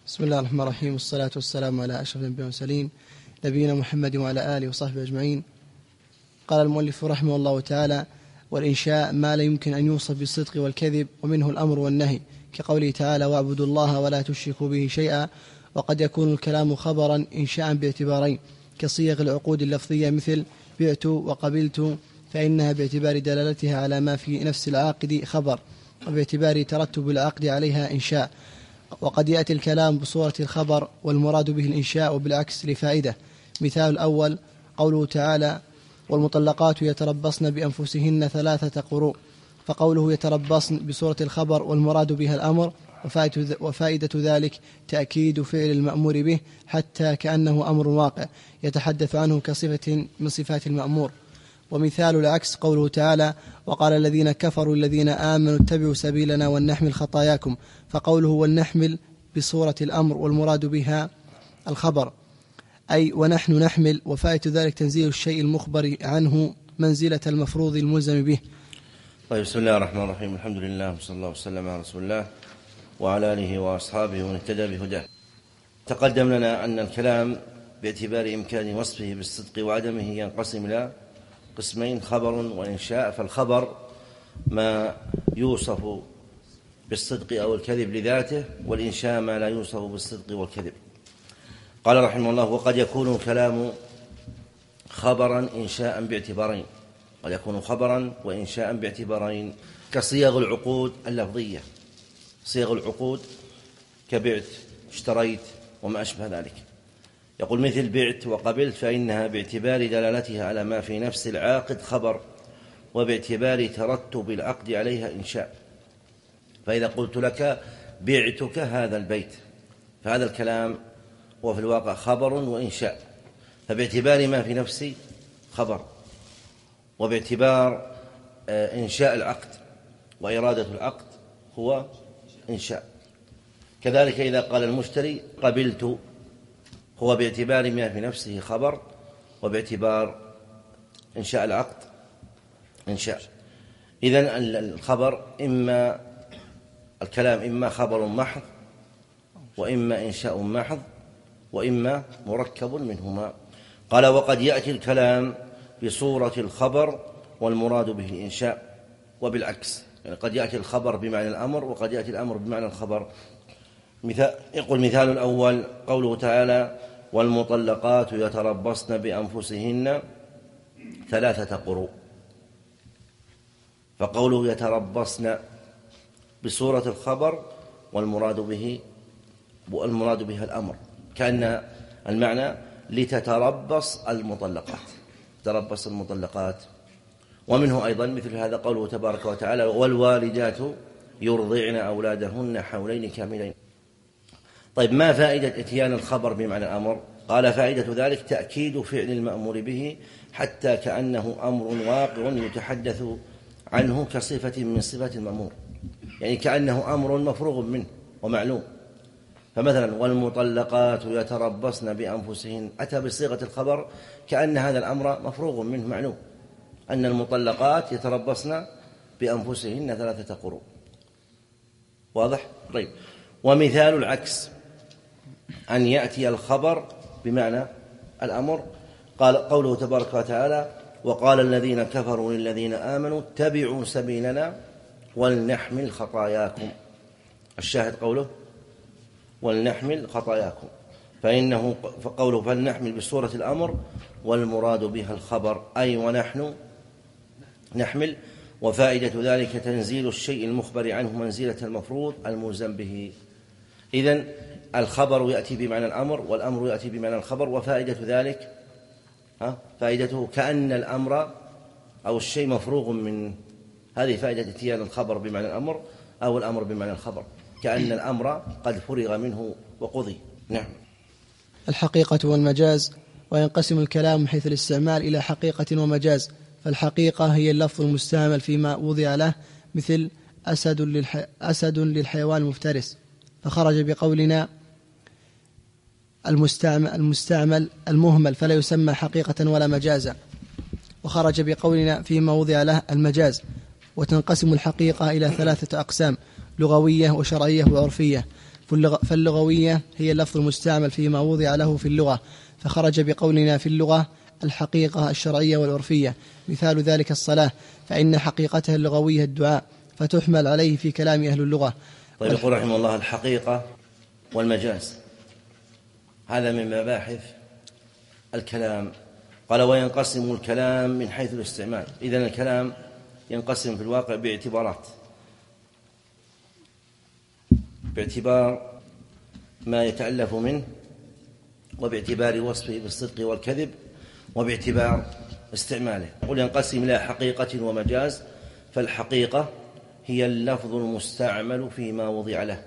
بسم الله الرحمن الرحيم، والصلاة والسلام على أشرف الأنبياء والمرسلين نبينا محمد وعلى آله وصحبه أجمعين. قال المؤلف رحمه الله تعالى: والإنشاء ما لا يمكن أن يوصف بالصدق والكذب، ومنه الأمر والنهي، كقوله تعالى: واعبدوا الله ولا تشركوا به شيئا. وقد يكون الكلام خبرا إنشاء باعتبارين، كصيغ العقود اللفظية مثل بعت وقبلت، فإنها باعتبار دلالتها على ما في نفس العاقد خبر، وباعتبار ترتب العقد عليها إنشاء. وقد يأتي الكلام بصورة الخبر والمراد به الإنشاء، وبالعكس لفائدة. مثال الأول قوله تعالى: والمطلقات يتربصن بأنفسهن 3 قروء، فقوله يتربصن بصورة الخبر والمراد بها الأمر، وفائدة ذلك تأكيد فعل المأمور به حتى كأنه أمر واقع يتحدث عنه كصفة من صفات المأمور. ومثال العكس قوله تعالى: وقال الذين كفروا الذين آمنوا اتبعوا سبيلنا ولنحمل خطاياكم، فقوله ولنحمل بصورة الأمر والمراد بها الخبر، أي ونحن نحمل، وفائدة ذلك تنزيل الشيء المخبر عنه منزلة المفروض الملزم به. طيب، بسم الله الرحمن الرحيم، الحمد لله وصلى الله وسلم على رسول الله وعلى آله وأصحابه ومن اهتدى بهداه. تقدم لنا أن الكلام باعتبار إمكان وصفه بالصدق وعدمه ينقسم إلى قسمين: خبر وإنشاء. فالخبر ما يوصف بالصدق أو الكذب لذاته، والإنشاء ما لا يوصف بالصدق والكذب. قال رحمه الله: وقد يكون الكلام خبرا إنشاء باعتبارين، قد يكون خبرا وإنشاء باعتبارين، كصيغ العقود اللفظية، صيغ العقود كبعت، اشتريت، وما أشبه ذلك. يقول مثل بعت وقبلت، فإنها باعتبار دلالتها على ما في نفس العاقد خبر، وباعتبار ترتب العقد عليها إنشاء. فإذا قلت لك بعتك هذا البيت، فهذا الكلام هو في الواقع خبر وإنشاء، فباعتبار ما في نفسي خبر، وباعتبار إنشاء العقد وإرادة العقد هو إنشاء. كذلك إذا قال المشتري قبلت، هو باعتبار ما في نفسه خبر، وباعتبار إنشاء العقد إنشاء. إذن الخبر الكلام إما خبر محض، وإما إنشاء محض، وإما مركب منهما. قال: وقد يأتي الكلام بصورة الخبر والمراد به الإنشاء، وبالعكس، يعني قد يأتي الخبر بمعنى الأمر، وقد يأتي الأمر بمعنى الخبر. يقول مثال الأول قوله تعالى: والمطلقات يتربصن بأنفسهن 3 قروء، فقوله يتربصن بصورة الخبر والمراد بها الأمر، كأن المعنى لتتربص المطلقات، تربص المطلقات. ومنه أيضا مثل هذا قوله تبارك وتعالى: والوالدات يرضعن أولادهن حولين كاملين. طيب، ما فائدة إتيان الخبر بمعنى الأمر؟ قال: فائدة ذلك تأكيد فعل المأمور به حتى كأنه أمر واقع يتحدث عنه كصفة من صفات المأمور، يعني كأنه أمر مفروغ منه ومعلوم. فمثلا والمطلقات يتربصن بأنفسهن، أتى بصيغة الخبر كأن هذا الأمر مفروغ منه معلوم، أن المطلقات يتربصن بأنفسهن 3 قروء. واضح؟ طيب، ومثال العكس أن يأتي الخبر بمعنى الأمر. قال قوله تبارك وتعالى: وقال الذين كفروا للذين آمنوا اتبعوا سبيلنا ولنحمل خطاياكم. الشاهد قوله ولنحمل خطاياكم، فقوله فلنحمل بصورة الأمر والمراد بها الخبر، أي ونحن نحمل. وفائدة ذلك تنزيل الشيء المخبر عنه منزلة المفروض الملزم به. إذن الخبر يأتي بمعنى الأمر، والأمر يأتي بمعنى الخبر. وفائدة ذلك فائدته كأن الأمر أو الشيء مفروغ من هذه فائدة اتيان الخبر بمعنى الأمر أو الأمر بمعنى الخبر، كأن الأمر قد فرغ منه وقضي. نعم. الحقيقة والمجاز. وينقسم الكلام من حيث الاستعمال إلى حقيقة ومجاز. فالحقيقة هي اللفظ المستعمل فيما وضع له، مثل أسد للحيوان المفترس، فخرج بقولنا المستعمل المهمل فلا يسمى حقيقة ولا مجازا، وخرج بقولنا فيما وضع له المجاز. وتنقسم الحقيقة إلى 3 أقسام: لغوية وشرعية وعرفية. فاللغوية هي اللفظ المستعمل فيما وضع له في اللغة، فخرج بقولنا في اللغة الحقيقة الشرعية والعرفية. مثال ذلك الصلاة، فإن حقيقتها اللغوية الدعاء، فتحمل عليه في كلام أهل اللغة. طيب، يقول رحمه الله الحقيقة والمجاز، هذا من مباحث الكلام. قال: وينقسم الكلام من حيث الاستعمال. إذن الكلام ينقسم في الواقع باعتبارات، باعتبار ما يتألف منه، وباعتبار وصفه بالصدق والكذب، وباعتبار استعماله. يقول: ينقسم إلى حقيقة ومجاز. فالحقيقة هي اللفظ المستعمل فيما وضع له،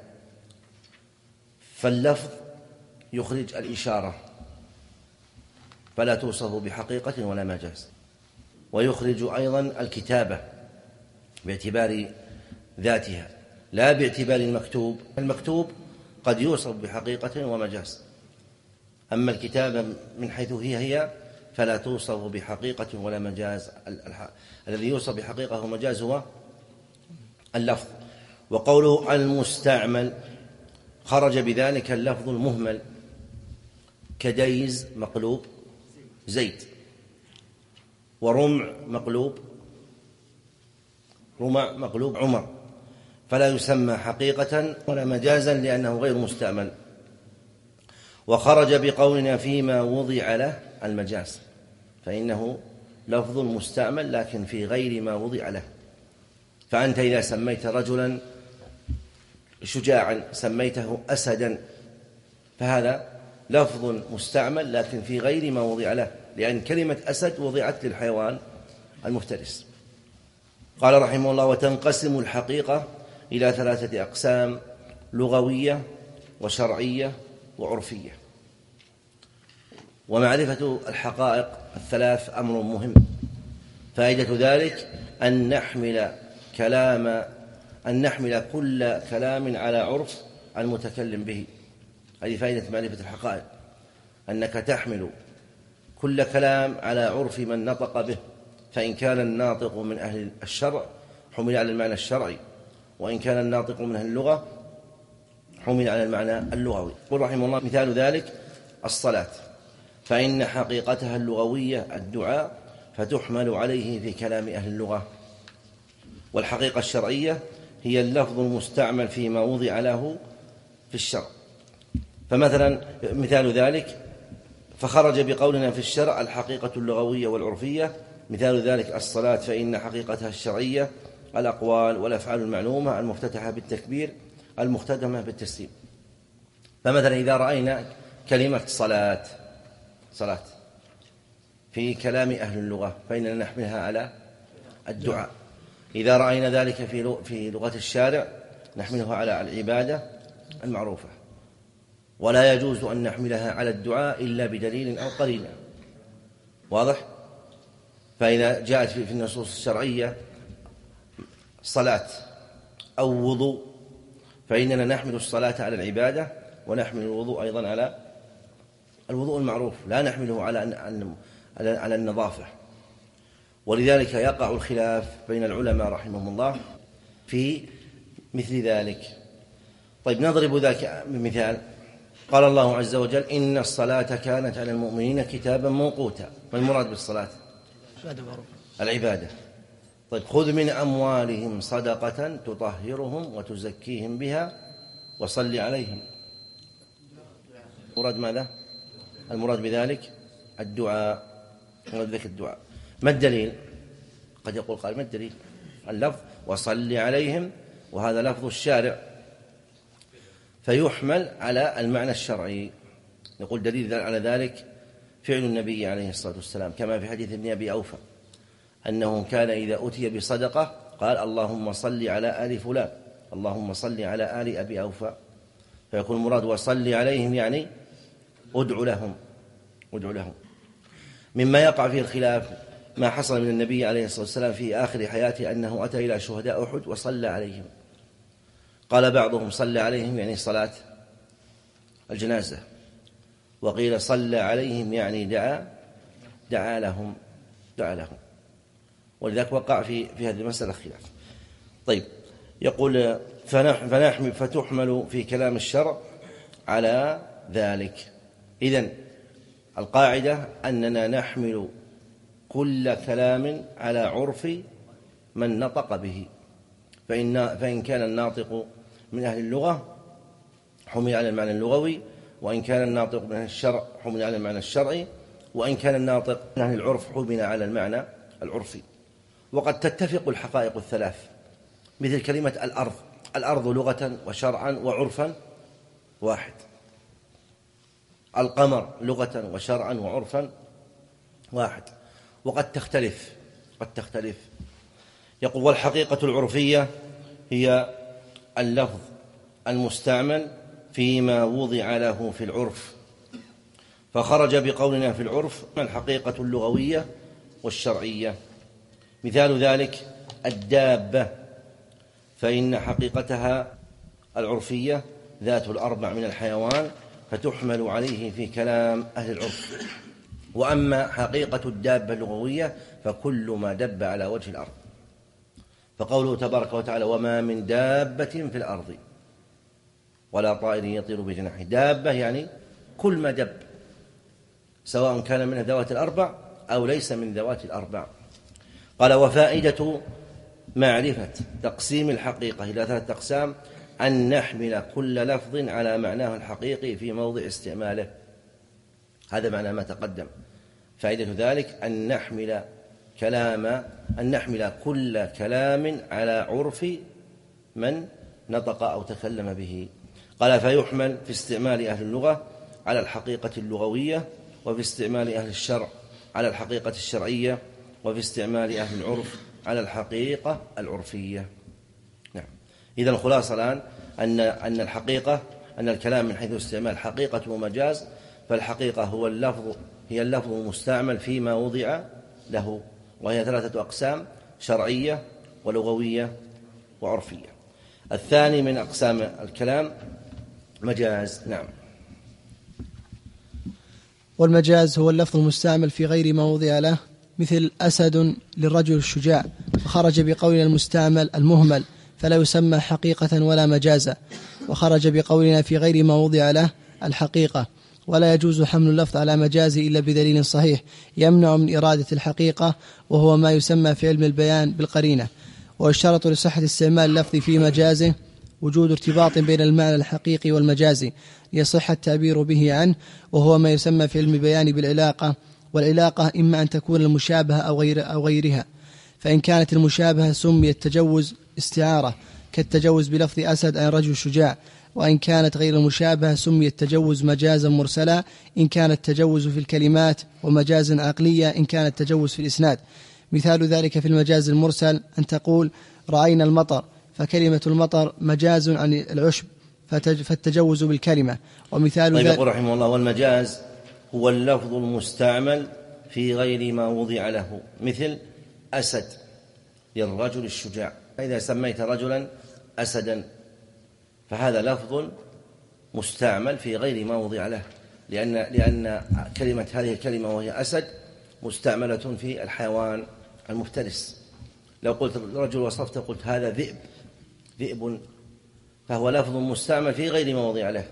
فاللفظ يخرج الإشارة فلا توصف بحقيقة ولا مجاز، ويخرج أيضا الكتابة باعتبار ذاتها لا باعتبار المكتوب. المكتوب قد يوصف بحقيقة ومجاز، أما الكتابة من حيث هي فلا توصف بحقيقة ولا مجاز. الذي يوصف بحقيقة ومجاز هو اللفظ. وقوله المستعمل خرج بذلك اللفظ المهمل، كديز مقلوب زيت، ورمع مقلوب عمر، فلا يسمى حقيقة ولا مجازا لأنه غير مستعمل. وخرج بقولنا فيما وضع له المجاز، فإنه لفظ مستعمل لكن في غير ما وضع له. فأنت إذا سميت رجلا شجاعا سميته أسدا، فهذا لفظ مستعمل لكن في غير ما وضع له، لأن كلمة أسد وضعت للحيوان المفترس. قال رحمه الله: وتنقسم الحقيقة إلى 3 أقسام: لغوية وشرعية وعرفية. ومعرفة الحقائق 3 أمر مهم. فائدة ذلك أن نحمل كل كلام على عرف المتكلم به. هذه فائدة معرفة الحقائق، أنك تحمل كل كلام على عرف من نطق به، فإن كان الناطق من أهل الشرع حمل على المعنى الشرعي، وإن كان الناطق من أهل اللغة حمل على المعنى اللغوي. يقول رحمه الله: مثال ذلك الصلاة، فإن حقيقتها اللغوية الدعاء، فتحمل عليه في كلام أهل اللغة. والحقيقة الشرعية هي اللفظ المستعمل فيما وضع له في الشرع. فمثلا مثال ذلك: فخرج بقولنا في الشرع الحقيقة اللغوية والعرفية. مثال ذلك الصلاة، فإن حقيقتها الشرعية الأقوال والأفعال المعلومة المفتتحة بالتكبير المختتمة بالتسليم. فمثلا إذا رأينا كلمة صلاة في كلام أهل اللغة فإننا نحملها على الدعاء. إذا رأينا ذلك في لغة الشارع نحملها على العبادة المعروفة. ولا يجوز أن نحملها على الدعاء إلا بدليل أو قرينة. واضح؟ فإذا جاءت في النصوص الشرعية صلاة أو وضوء فإننا نحمل الصلاة على العبادة، ونحمل الوضوء أيضا على الوضوء المعروف، لا نحمله على النظافة. ولذلك يقع الخلاف بين العلماء رحمهم الله في مثل ذلك. طيب، نضرب ذلك بمثال. قال الله عز وجل: إن الصلاة كانت على المؤمنين كتابا موقوتا. ما المراد بالصلاة؟ العبادة. طيب، خذ من أموالهم صدقة تطهرهم وتزكيهم بها وصل عليهم. مراد ماذا؟ المراد بذلك الدعاء. ما الدليل؟ قد يقول قال: ما الدليل؟ اللفظ وصل عليهم، وهذا لفظ الشارع فيحمل على المعنى الشرعي. نقول دليل على ذلك فعل النبي عليه الصلاة والسلام، كما في حديث ابن أبي أوفى أنه كان إذا أتي بصدقة قال: اللهم صل على آل فلان، اللهم صل على آل أبي أوفى. فيكون المراد وصل عليهم يعني ادع لهم. مما يقع فيه الخلاف ما حصل من النبي عليه الصلاة والسلام في آخر حياته أنه أتى إلى شهداء أحد وصلى عليهم. قال بعضهم صلى عليهم يعني صلاة الجنازة، وقيل صلى عليهم يعني دعا لهم. ولذلك وقع في هذه المسألة خلاف. طيب، يقول: فتحمل في كلام الشرع على ذلك. إذن القاعدة أننا نحمل كل كلام على عرف من نطق به، فإن كان الناطق من أهل اللغة حمل على المعنى اللغوي، وإن كان الناطق من أهل الشرع حمل على المعنى الشرعي، وإن كان الناطق من أهل العرف حمل على المعنى العرفي. وقد تتفق الحقائق الثلاث، مثل كلمة الأرض، الأرض لغة وشرعا وعرفا واحد. القمر لغة وشرعا وعرفا واحد. وقد تختلف، يقول: والحقيقة العرفية هي اللفظ المستعمل فيما وضع له في العرف، فخرج بقولنا في العرف الحقيقة اللغوية والشرعية. مثال ذلك الدابة، فإن حقيقتها العرفية ذات الأربع من الحيوان، فتحمل عليه في كلام أهل العرف. وأما حقيقة الدابة اللغوية فكل ما دب على وجه الأرض، فقوله تبارك وتعالى: وما من دابة في الأرض ولا طائر يطير بجناحه. دابة يعني كل ما دب، سواء كان من ذوات الأربع أو ليس من ذوات الأربع. قال: وفائدة معرفة تقسيم الحقيقة إلى 3 أقسام أن نحمل كل لفظ على معناه الحقيقي في موضع استعماله. هذا معنى ما تقدم. فائدة ذلك أن نحمل كل كلام على عرف من نطق أو تكلم به. قال: فيحمل في استعمال أهل اللغة على الحقيقة اللغوية، وفي استعمال أهل الشرع على الحقيقة الشرعية، وفي استعمال أهل العرف على الحقيقة العرفية. نعم. إذن الخلاصة الآن أن الحقيقة، أن الكلام من حيث استعمال حقيقة ومجاز، فالحقيقة هي اللفظ المستعمل فيما وضع له، وهي 3 أقسام: شرعية ولغوية وعرفية. الثاني من أقسام الكلام مجاز. نعم. والمجاز هو اللفظ المستعمل في غير ما وضع له، مثل أسد للرجل الشجاع، فخرج بقولنا المستعمل المهمل فلا يسمى حقيقة ولا مجازا. وخرج بقولنا في غير ما وضع له الحقيقة، ولا يجوز حمل اللفظ على مجازه إلا بدليل صحيح يمنع من إرادة الحقيقة، وهو ما يسمى في علم البيان بالقرينة. ويشترط لصحة استعمال اللفظ في مجازه وجود ارتباط بين المعنى الحقيقي والمجازي ليصح التعبير به عنه، وهو ما يسمى في علم البيان بالعلاقة. والعلاقة إما أن تكون المشابهة أو غيرها، فإن كانت المشابهة سمي التجوز استعارة كالتجوز بلفظ أسد عن رجل شجاع، وإن كانت غير المشابهة سمي التجوز مجازا مرسلا إن كان التجوز في الكلمات، ومجازا عقلية إن كان التجوز في الإسناد. مثال ذلك في المجاز المرسل أن تقول رأينا المطر، فكلمة المطر مجاز عن العشب فالتجوز بالكلمة. ومثال ذلك يقول رحمه الله: والمجاز هو اللفظ المستعمل في غير ما وضع له، مثل أسد للرجل الشجاع. فإذا سميت رجلا أسدا فهذا لفظ مستعمل في غير ما وضع له، لأن كلمة هذه الكلمة وهي أسد مستعملة في الحيوان المفترس. لو قلت الرجل وصفت قلت هذا ذئب، فهو لفظ مستعمل في غير ما وضع له،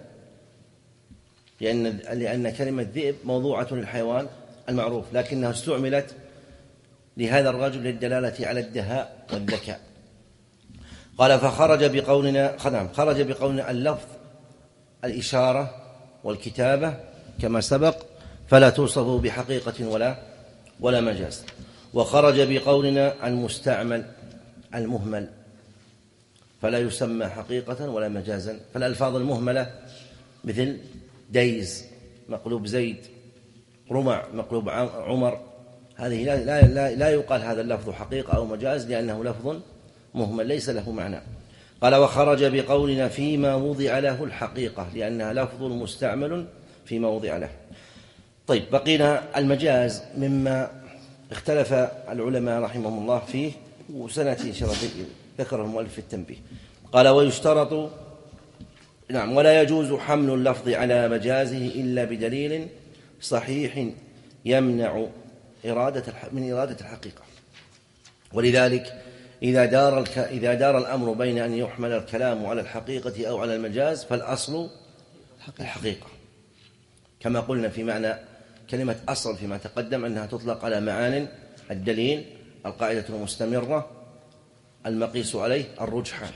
لأن كلمة ذئب موضوعة للحيوان المعروف، لكنها استعملت لهذا الرجل للدلالة على الدهاء والذكاء. قال: خرج بقولنا اللفظ الإشارة والكتابة كما سبق، فلا توصف بحقيقة ولا مجاز. وخرج بقولنا المستعمل المهمل فلا يسمى حقيقة ولا مجازا. فالألفاظ المهملة مثل ديز مقلوب زيد، رمع مقلوب عمر، هذه لا يقال هذا اللفظ حقيقة أو مجاز، لأنه لفظ مهمل ليس له معنى. قال: وخرج بقولنا فيما وضع له الحقيقة، لأنها لفظ مستعمل فيما وضع له. طيب، بقينا المجاز مما اختلف العلماء رحمهم الله فيه، وسنأتي إن شاء الله ذكره المؤلف في التنبيه. قال: ويشترط ولا يجوز حمل اللفظ على مجازه إلا بدليل صحيح يمنع من إرادة الحقيقة. ولذلك إذا دار الأمر بين أن يحمل الكلام على الحقيقة أو على المجاز فالأصل الحقيقة، كما قلنا في معنى كلمة أصل فيما تقدم أنها تطلق على معان الدليل، القاعدة المستمرة، المقيس عليه، الرجحان.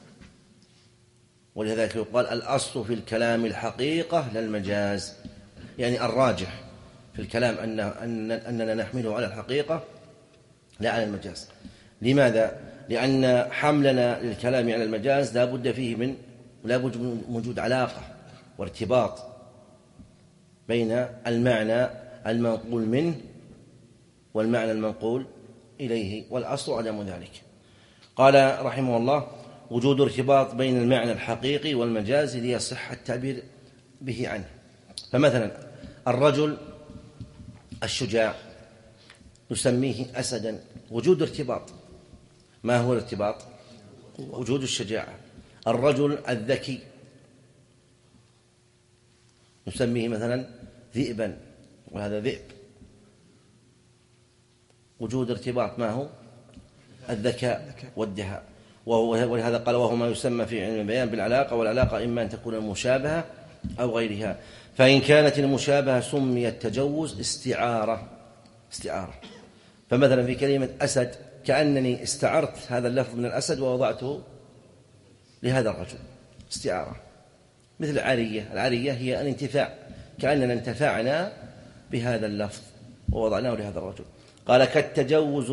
ولذلك يقال الأصل في الكلام الحقيقة لا المجاز، يعني الراجح في الكلام أننا نحمله على الحقيقة لا على المجاز. لماذا؟ لأن حملنا للكلام على المجاز لا بد من وجود علاقة وارتباط بين المعنى المنقول منه والمعنى المنقول إليه، والأصل عدم ذلك. قال رحمه الله: وجود ارتباط بين المعنى الحقيقي والمجاز ليصح التعبير به عنه. فمثلا الرجل الشجاع نسميه أسدا، وجود ارتباط. ما هو الارتباط؟ وجود الشجاعة. الرجل الذكي نسميه مثلا ذئبا، وهذا ذئب، وجود ارتباط. ما هو؟ الذكاء والدهاء. ولهذا قال: وهو ما يسمى في علم البيان بالعلاقة، والعلاقة إما أن تكون المشابهة أو غيرها. فإن كانت المشابهة سمي التجوز استعارة. فمثلا في كلمة أسد كأنني استعرت هذا اللفظ من الأسد ووضعته لهذا الرجل استعارة. مثل العرية هي الانتفاع، كأننا انتفعنا بهذا اللفظ ووضعناه لهذا الرجل. قال: كالتجوز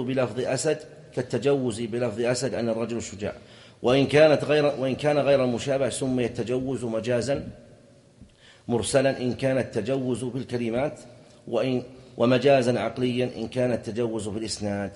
بلفظ أسد عن الرجل الشجاع. وإن كان غير المشابه سمي التجوز مجازا مرسلا إن كان التجوز بالكلمات، ومجازا عقليا إن كان التجوز بالإسناد.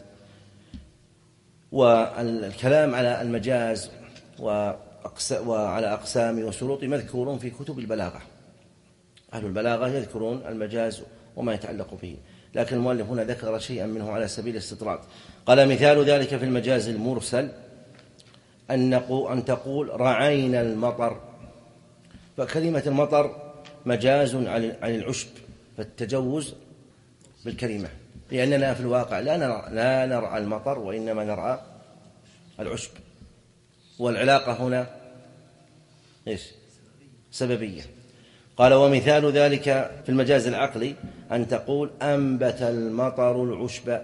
والكلام على المجاز وعلى أقسام وشروط مذكور في كتب البلاغة. أهل البلاغة يذكرون المجاز وما يتعلق به، لكن المؤلف هنا ذكر شيئا منه على سبيل الاستطراد. قال: مثال ذلك في المجاز المرسل أن تقول رعينا المطر. فكلمة المطر مجاز عن العشب، فالتجوز بالكلمة، لأننا في الواقع لا نرعى المطر وإنما نرعى العشب، والعلاقة هنا سببية. قال: ومثال ذلك في المجاز العقلي أن تقول أنبت المطر العشب.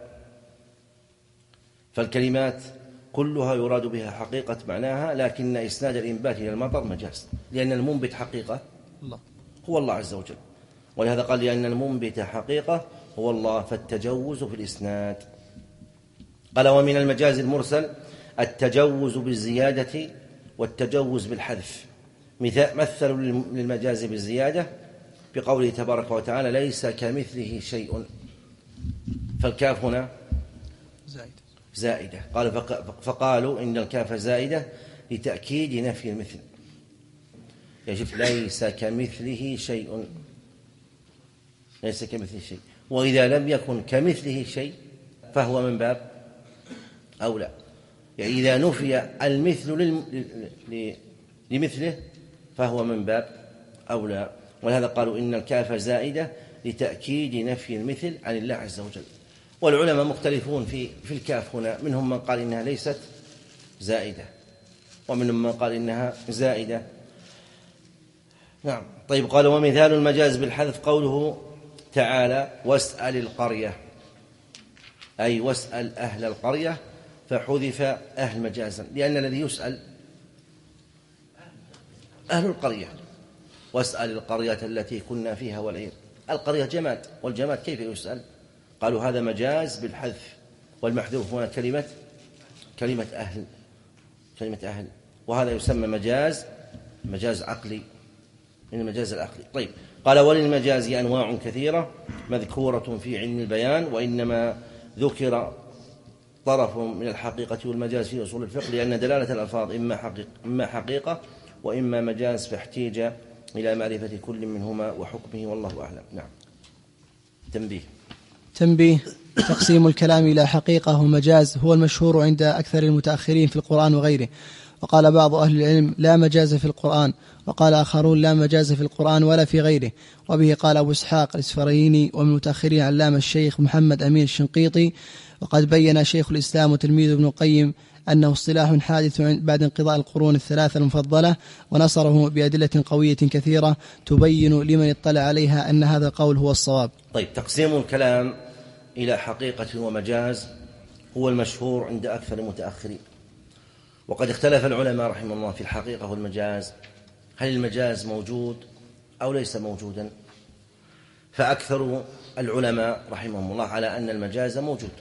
فالكلمات كلها يراد بها حقيقة معناها، لكن إسناد الإنبات إلى المطر مجاز، لأن المنبت حقيقة هو الله عز وجل. ولهذا قال: لأن المنبت حقيقة هو الله، فالتجوز في الإسناد. قال: ومن المجاز المرسل التجوز بالزيادة والتجوز بالحذف. مثلوا للمجاز بالزيادة بقوله تبارك وتعالى: ليس كمثله شيء. فالكاف هنا زائدة. قال: فقالوا إن الكاف زائدة لتأكيد نفي المثل. يجب ليس كمثله شيء، ليس كمثله شيء. وإذا لم يكن كمثله شيء فهو من باب أولى، يعني إذا نفي المثل لمثله فهو من باب أولى. ولهذا قالوا إن الكاف زائدة لتأكيد نفي المثل عن الله عز وجل. والعلماء مختلفون في الكاف هنا، منهم من قال إنها ليست زائدة، ومنهم من قال إنها زائدة. نعم. طيب. قال: ومثال المجاز بالحذف قوله تعالى: واسأل القرية، أي واسأل أهل القرية، فحذف أهل مجازا، لأن الذي يسأل أهل القرية. واسأل القرية التي كنا فيها والعير. القرية جماد، والجماد كيف يسأل؟ قالوا هذا مجاز بالحذف، والمحذوف هنا كلمة أهل، وهذا يسمى مجاز عقلي، من المجاز العقلي. طيب. قال: وللمجاز أنواع كثيرة مذكورة في علم البيان، وإنما ذكر طرف من الحقيقة والمجاز في أصول الفقه، لأن دلالة الألفاظ إما حقيقة وإما مجاز، فاحتيج إلى معرفة كل منهما وحكمه، والله أعلم. نعم. تنبيه: تقسيم الكلام إلى حقيقة ومجاز هو المشهور عند أكثر المتأخرين في القرآن وغيره. وقال بعض أهل العلم: لا مجاز في القرآن، وقال آخرون: لا مجاز في القرآن ولا في غيره. وبه قال أبو إسحاق الإسفرايني، ومن متأخرين علامة الشيخ محمد أمين الشنقيطي، وقد بين شيخ الإسلام وتلميذ ابن القيم أنه اصطلاح حادث بعد انقضاء القرون الثلاثة المفضلة، ونصره بأدلة قوية كثيرة تبين لمن اطلع عليها أن هذا القول هو الصواب. طيب، تقسيم الكلام إلى حقيقة ومجاز هو المشهور عند أكثر المتأخرين، وقد اختلف العلماء رحمه الله في الحقيقة والمجاز، هل المجاز موجود أو ليس موجودا؟ فأكثر العلماء رحمهم الله على أن المجاز موجود،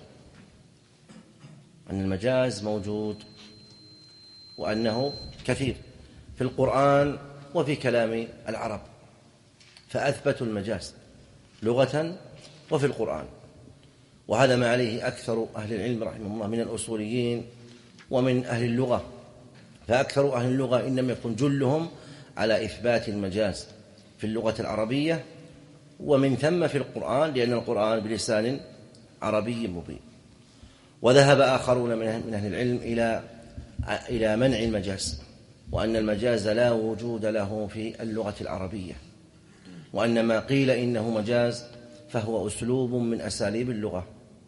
أن المجاز موجود، وأنه كثير في القرآن وفي كلام العرب، فأثبتوا المجاز لغة وفي القرآن، وهذا ما عليه أكثر أهل العلم رحمهم الله من الأصوليين ومن أهل اللغة، فأكثر أهل اللغة إن لم يكن جلهم على إثبات المجاز في اللغة العربية، ومن ثم في القرآن، لأن القرآن بلسان عربي مبين. وذهب آخرون من أهل العلم إلى منع المجاز، وأن المجاز لا وجود له في اللغة العربية، وأن ما قيل إنه مجاز فهو أسلوب من أساليب اللغة.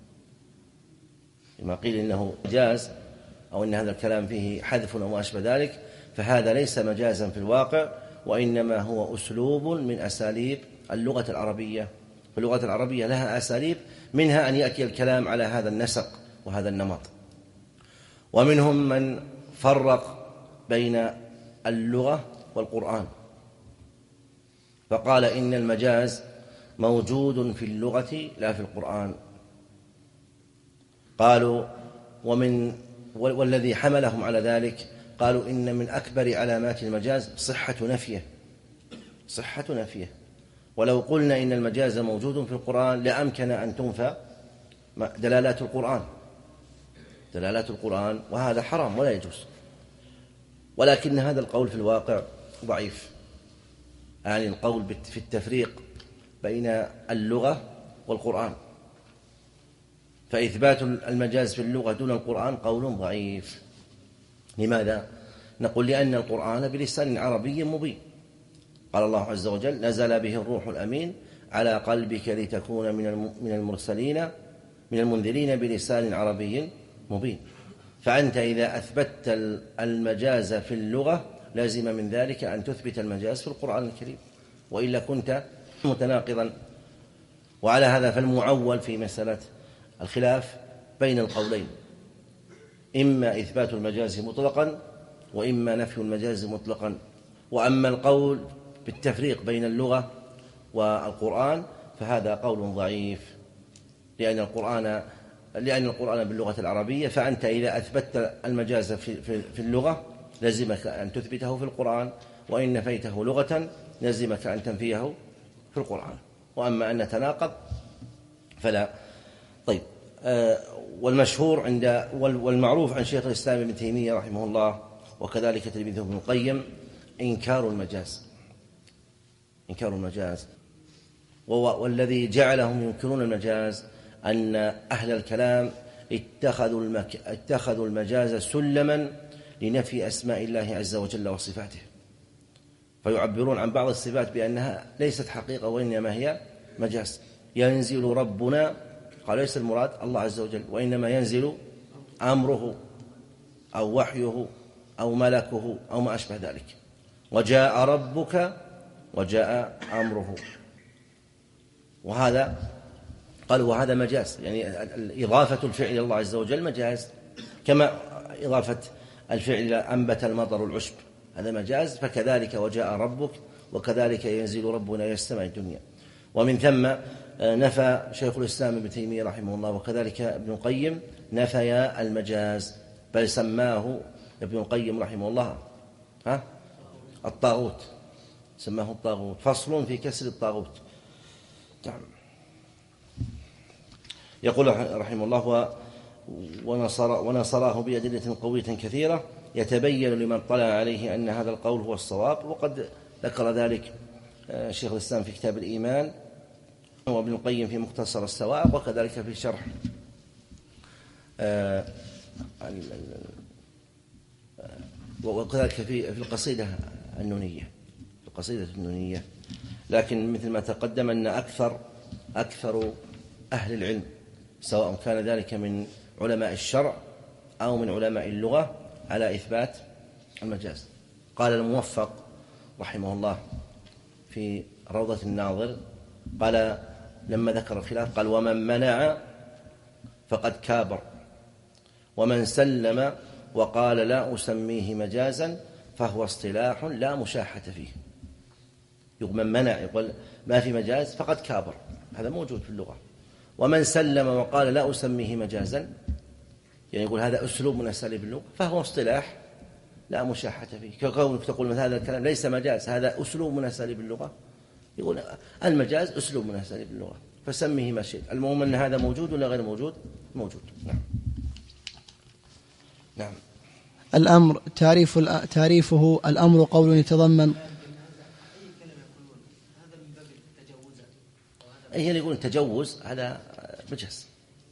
ما قيل إنه مجاز أو أن هذا الكلام فيه حذف أو ما أشبه ذلك، فهذا ليس مجازا في الواقع، وإنما هو أسلوب من أساليب اللغة العربية. فاللغة العربية لها أساليب، منها أن يأتي الكلام على هذا النسق وهذا النمط. ومنهم من فرق بين اللغة والقرآن، فقال إن المجاز موجود في اللغة لا في القرآن. قالوا والذي حملهم على ذلك قالوا إن من أكبر علامات المجاز صحة نفيه، ولو قلنا إن المجاز موجود في القرآن لأمكن أن تنفى دلالات القرآن، وهذا حرام ولا يجوز. ولكن هذا القول في الواقع ضعيف، يعني القول في التفريق بين اللغة والقرآن، فإثبات المجاز في اللغة دون القرآن قول ضعيف. لماذا؟ نقول لأن القرآن بلسان عربي مبين، قال الله عز وجل: نزل به الروح الأمين على قلبك لتكون من المنذرين بلسان عربي مبين. فأنت إذا أثبتت المجاز في اللغة لازم من ذلك أن تثبت المجاز في القرآن الكريم، وإلا كنت متناقضا. وعلى هذا فالمعول في مسألة الخلاف بين القولين، إما إثبات المجاز مطلقا وإما نفي المجاز مطلقا. وأما القول بالتفريق بين اللغة والقرآن فهذا قول ضعيف، لأن القرآن باللغة العربية، فأنت إذا أثبتت المجاز في اللغة لزمك أن تثبته في القرآن، وإن نفيته لغة لزمك أن تنفيه في القرآن. وأما أن نتناقض فلا. طيب، والمشهور والمعروف عن شيخ الإسلام ابن تيمية رحمه الله وكذلك تلميذه ابن القيم إنكار المجاز. والذي جعلهم ينكرون المجاز أن أهل الكلام اتخذوا المجاز سلما لنفي أسماء الله عز وجل وصفاته، فيعبرون عن بعض الصفات بأنها ليست حقيقة وإنما هي مجاز. ينزل ربنا، قال ليس المراد الله عز وجل، وإنما ينزل أمره أو وحيه أو ملكه أو ما أشبه ذلك. وجاء ربك وجاء أمره، وهذا قالوا وهذا مجاز، يعني إضافة الفعل إلى الله عز وجل مجاز، كما إضافة الفعل إلى أنبت المطر العشب، هذا مجاز. فكذلك وجاء ربك، وكذلك ينزل ربنا إلى السماء الدنيا. ومن ثم نفى شيخ الإسلام ابن تيمية رحمه الله وكذلك ابن القيم نفيا المجاز، بل سماه ابن القيم رحمه الله الطاغوت، سماه الطاغوت، فصل في كسر الطاغوت. يقول رحمه الله: ونصراه بأدلة قوية كثيرة يتبين لمن طلع عليه أن هذا القول هو الصواب. وقد ذكر ذلك شيخ الإسلام في كتاب الإيمان، وابن القيم في مختصر السوائق، وكذلك في شرح وكذلك في القصيدة النونية. لكن مثل ما تقدم أن أكثر أهل العلم سواء كان ذلك من علماء الشرع أو من علماء اللغة على إثبات المجاز. قال الموفق رحمه الله في روضة الناظر، قال لما ذكر الخلاف قال: ومن منع فقد كابر، ومن سلم وقال لا أسميه مجازا فهو اصطلاح لا مشاحة فيه. يقول من منع يقول ما في مجاز فقد كابر، هذا موجود في اللغة. ومن سلم وقال لا أسميه مجازا، يعني يقول هذا أسلوب من أساليب اللغة، فهو اصطلاح لا مشاحة فيه. كقولك تقول مثل هذا الكلام ليس مجاز، هذا أسلوب من أساليب اللغة، يقول المجاز أسلوب من أساليب اللغة فسميه ما شئت. المهم أن هذا موجود ولا غير موجود؟ موجود. نعم. الأمر تعريفه الأمر قول يتضمن. هي اللي يقولون تجوز هذا مجاز.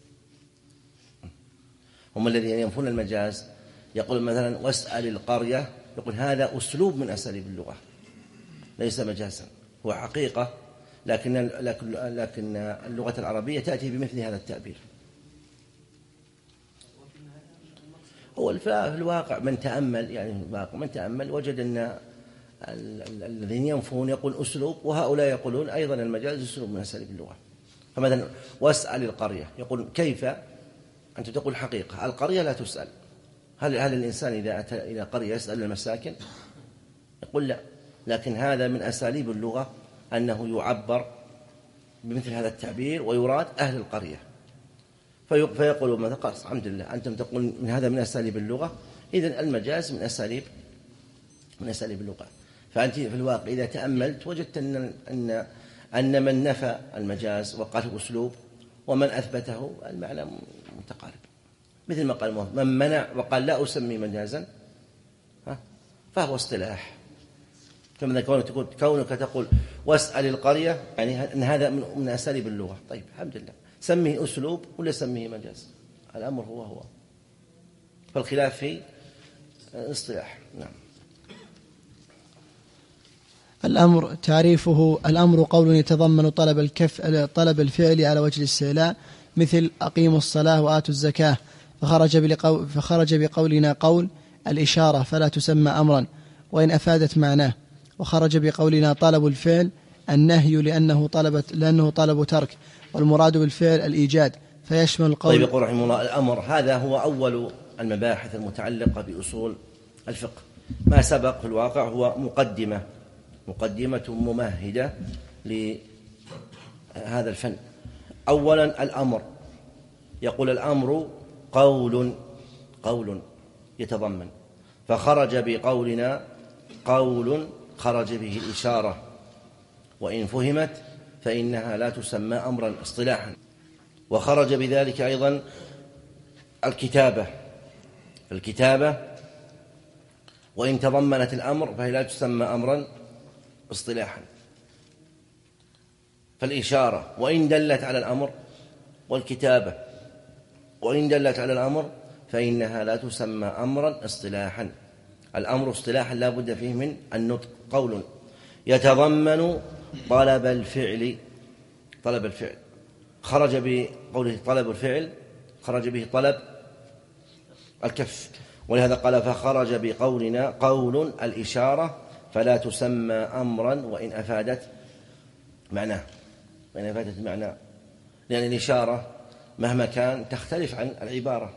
هم الذين ينفون المجاز يقول مثلا واسأل القرية، يقول هذا أسلوب من أساليب اللغة ليس مجازا، هو حقيقة، لكن اللغة العربية تأتي بمثل هذا التعبير. هو في الواقع من تأمل وجد أن الذين ينفون يقول أسلوب، وهؤلاء يقولون أيضا المجاز أسلوب من أساليب اللغة. فمثلا واسأل القرية، يقول كيف أنت تقول حقيقة القرية لا تسأل، هل الإنسان إذا أتى إلى قرية يسأل المساكن؟ يقول لا، لكن هذا من أساليب اللغة أنه يعبر بمثل هذا التعبير ويراد أهل القرية، فيقولوا مثلا قال الحمد لله أنتم تقول من هذا من أساليب اللغة، إذن المجاز من أساليب اللغة. فأنت في الواقع إذا تأملت وجدت أن من نفى المجاز وقال أسلوب ومن أثبته المعنى متقارب، مثل ما قال من منع وقال لا أسمي مجازا فهو اصطلاح. كما كونك تقول واسأل القرية، يعني أن هذا من أساليب اللغة. طيب الحمد لله، سميه أسلوب ولا سميه مجاز، الأمر هو فالخلاف في اصطلاح. نعم. الأمر تعريفه الأمر قول يتضمن طلب الفعل على وجه الاستعلاء، مثل أقيموا الصلاة وآتوا الزكاة، فخرج بقولنا قول الإشارة فلا تسمى أمرا وإن أفادت معناه. وخرج بقولنا طلب الفعل النهي لأنه طلب ترك، والمراد بالفعل الإيجاد فيشمل القول. طيب يقول رحمه الله الأمر هذا هو أول المباحث المتعلقة بأصول الفقه. ما سبق في الواقع هو مقدمة ممهدة لهذا الفن. أولا الأمر، يقول الأمر قول يتضمن، فخرج بقولنا قول خرج به الإشارة، وإن فهمت فإنها لا تسمى أمرا اصطلاحا. وخرج بذلك أيضا الكتابة وإن تضمنت الأمر فهي لا تسمى أمرا اصطلاحا. فالإشارة وإن دلت على الأمر، والكتابة وإن دلت على الأمر فإنها لا تسمى أمرا اصطلاحا. الأمر اصطلاحا لا بد فيه من النطق، قول يتضمن طلب الفعل. خرج بقوله طلب الفعل خرج به طلب الكف، ولهذا قال فخرج بقولنا قول الإشارة فلا تسمى أمرا وإن أفادت معناه. لأن الإشارة مهما كان تختلف عن العبارة،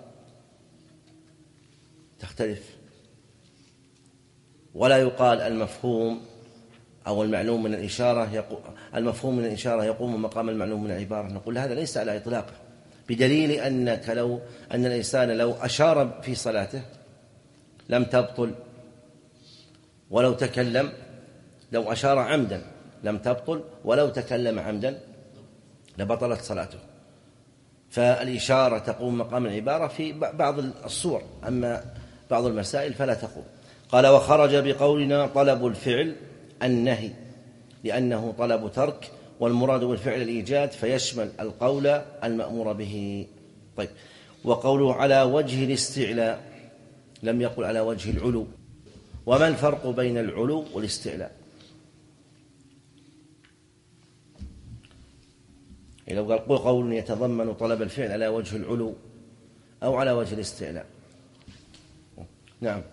ولا يقال المفهوم أو المعلوم من الإشارة المفهوم من الإشارة يقوم مقام المعلوم من العبارة. نقول هذا ليس على إطلاقه، بدليل أن الإنسان لو أشار في صلاته لم تبطل، ولو تكلم لو أشار عمدا لم تبطل، ولو تكلم عمدا لبطلت صلاته. فالإشارة تقوم مقام العبارة في بعض الصور، أما بعض المسائل فلا تقوم. قال وخرج بقولنا طلب الفعل النهي لأنه طلب ترك، والمراد بالفعل الإيجاد فيشمل القول المأمور به. طيب، وقوله على وجه الاستعلاء لم يقل على وجه العلو. وما الفرق بين العلو والاستعلاء؟ لو قال قول يتضمن طلب الفعل على وجه العلو أو على وجه الاستعلاء. نعم.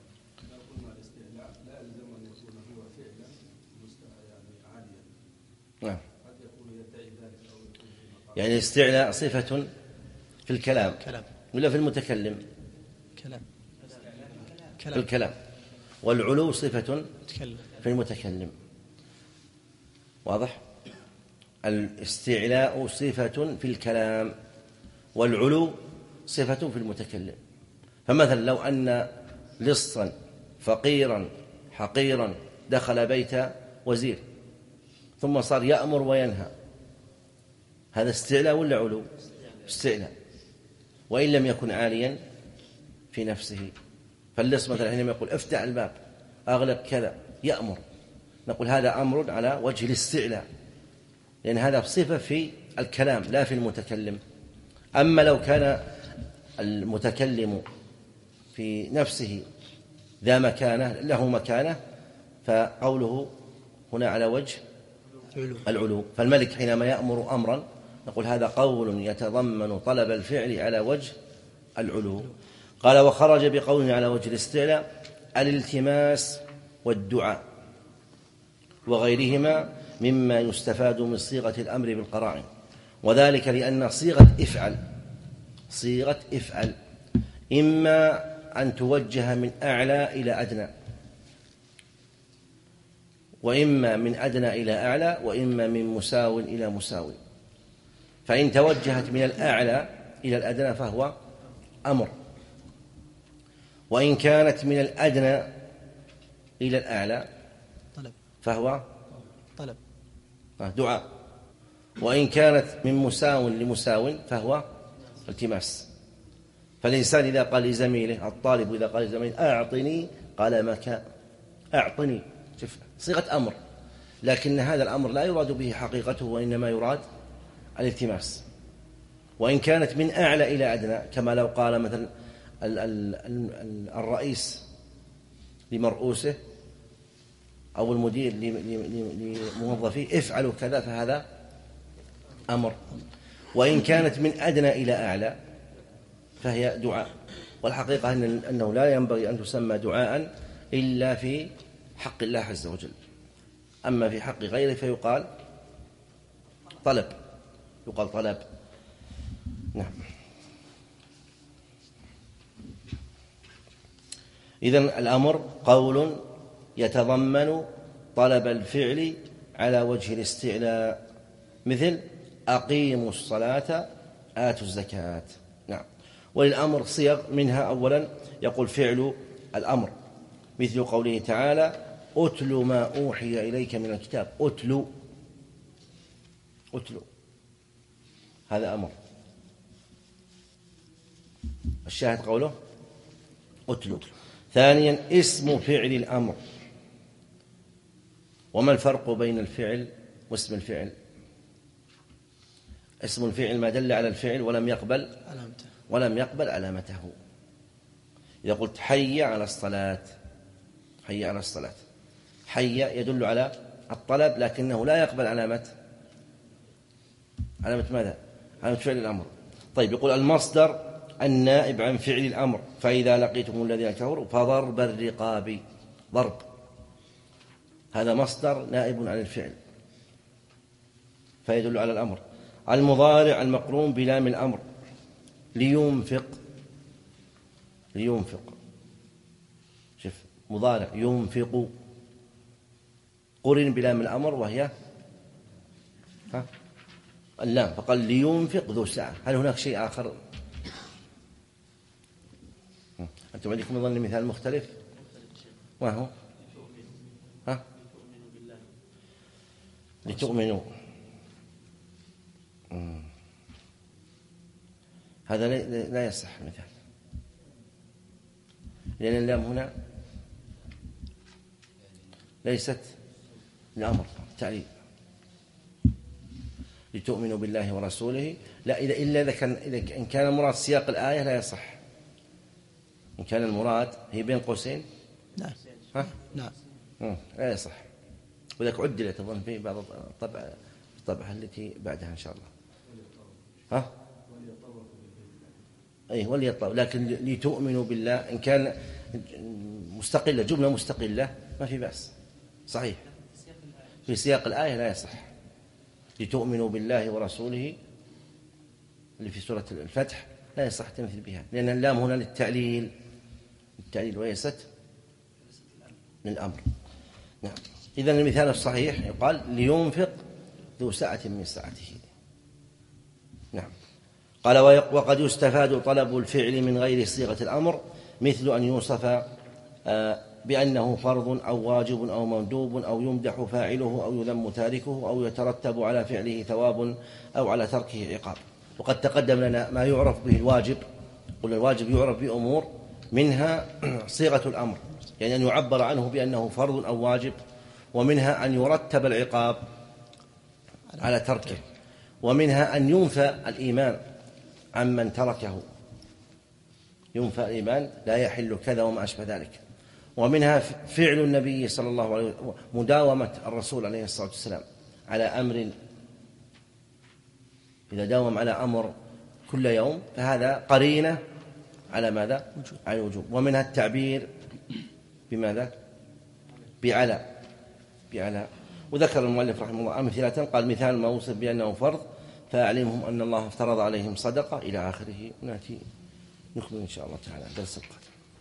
نعم. يعني الاستعلاء صفة في الكلام ولا في المتكلم؟ في الكلام. والعلو صفة في المتكلم. واضح؟ الاستعلاء صفة في الكلام والعلو صفة في المتكلم. فمثلا لو أن لصا فقيرا حقيرا دخل بيت وزير ثم صار يأمر وينهى، هذا استعلاء ولا علو؟ استعلاء، وإن لم يكن عاليا في نفسه. فاللص مثلا حينما يقول افتح الباب أغلق كذا يأمر، نقول هذا أمر على وجه الاستعلاء، لأن هذا صفة في الكلام لا في المتكلم. أما لو كان المتكلم في نفسه ذا مكانة له مكانة فقوله هنا على وجه العلو. فالملك حينما يأمر أمرا نقول هذا قول يتضمن طلب الفعل على وجه العلو. قال وخرج بقوله على وجه الاستعلاء الالتماس والدعاء وغيرهما مما يستفاد من صيغة الأمر بالقرائن، وذلك لأن صيغة افعل إما أن توجه من أعلى إلى أدنى، وإما من أدنى إلى أعلى، وإما من مساو إلى مساو. فإن توجهت من الأعلى إلى الأدنى فهو أمر، وإن كانت من الأدنى إلى الأعلى فهو دعاء، وإن كانت من مساو لمساو فهو التماس. فالإنسان إذا قال لزميله، الطالب إذا قال لزميله أعطني قلمك، أعطني، شوف صيغة أمر، لكن هذا الأمر لا يراد به حقيقته وإنما يراد الالتماس. وإن كانت من أعلى إلى أدنى كما لو قال مثلا الرئيس لمرؤوسه أو المدير لموظفيه افعلوا كذا فهذا أمر. وإن كانت من أدنى إلى أعلى فهي دعاء، والحقيقة أنه لا ينبغي أن تسمى دعاء إلا في حق الله عز وجل، أما في حق غيره فيقال طلب، يقال طلب. نعم. إذن الأمر قول يتضمن طلب الفعل على وجه الاستعلاء، مثل أقيموا الصلاة آتوا الزكاة. نعم. وللأمر صيغ، منها أولا يقول فعل الأمر، مثل قوله تعالى أتل ما أوحي إليك من الكتاب. أتل هذا أمر. الشاهد قوله أتل. ثانيا اسم فعل الأمر. وما الفرق بين الفعل واسم الفعل؟ اسم الفعل ما دل على الفعل ولم يقبل علامته. إذا قلت حي على الصلاة، حي يدل على الطلب لكنه لا يقبل علامة ماذا؟ علامة فعل الأمر. طيب يقول المصدر النائب عن فعل الأمر، فإذا لقيتم الذين كفروا فضرب الرقاب. ضرب هذا مصدر نائب عن الفعل فيدل على الأمر. المضارع المقرون بلام الأمر، لينفق. شوف مضارع ينفق قرن بلام الأمر وهي اللام، فقال لينفق ذو سعة. هل هناك شيء آخر؟ أنتم عندكم أظن مثال مختلف، ما هو؟ لتؤمنوا. هذا لا يصح المثال، لأن اللام هنا ليست الأمر تعليل. لتؤمنوا بالله ورسوله لا، إلا إذا كان المراد سياق الآية لا يصح. إن كان المراد هي بين قوسين نعم لا يصح، وذلك عدلت أظن في بعض الطبعة التي بعدها إن شاء الله. ها؟ أي وليطوف، لكن لتؤمنوا بالله إن كان مستقلة، جملة مستقلة ما في بأس، صحيح. في سياق الآية لا يصح. لتؤمنوا بالله ورسوله اللي في سورة الفتح لا يصح تمثل بها، لأن اللام هنا للتعليل وليست للأمر. نعم. إذن المثال الصحيح يقال لينفق ذو سعة من سعته. نعم. قال وقد يستفاد طلب الفعل من غير صيغة الأمر، مثل أن يوصف بأنه فرض أو واجب أو مندوب أو يمدح فاعله أو يذم تاركه أو يترتب على فعله ثواب أو على تركه عقاب. وقد تقدم لنا ما يعرف به الواجب. قل الواجب يعرف بأمور، منها صيغة الأمر، يعني أن يعبر عنه بأنه فرض أو واجب، ومنها أن يرتب العقاب على تركه، ومنها أن ينفى الإيمان عمن تركه، ينفى الإيمان لا يحل كذا وما أشبه ذلك. ومنها فعل النبي صلى الله عليه وسلم، مداومة الرسول عليه الصلاة والسلام على أمر، إذا داوم على أمر كل يوم فهذا قرينة على ماذا؟ على الوجوب. ومنها التعبير بماذا؟ بعلى. وذكر المؤلف رحمه الله أمثلة، قال مثال ما وصف بأنه فرض فأعلمهم أن الله افترض عليهم صدقة إلى آخره. نأتي نكمل إن شاء الله تعالى درس القادم.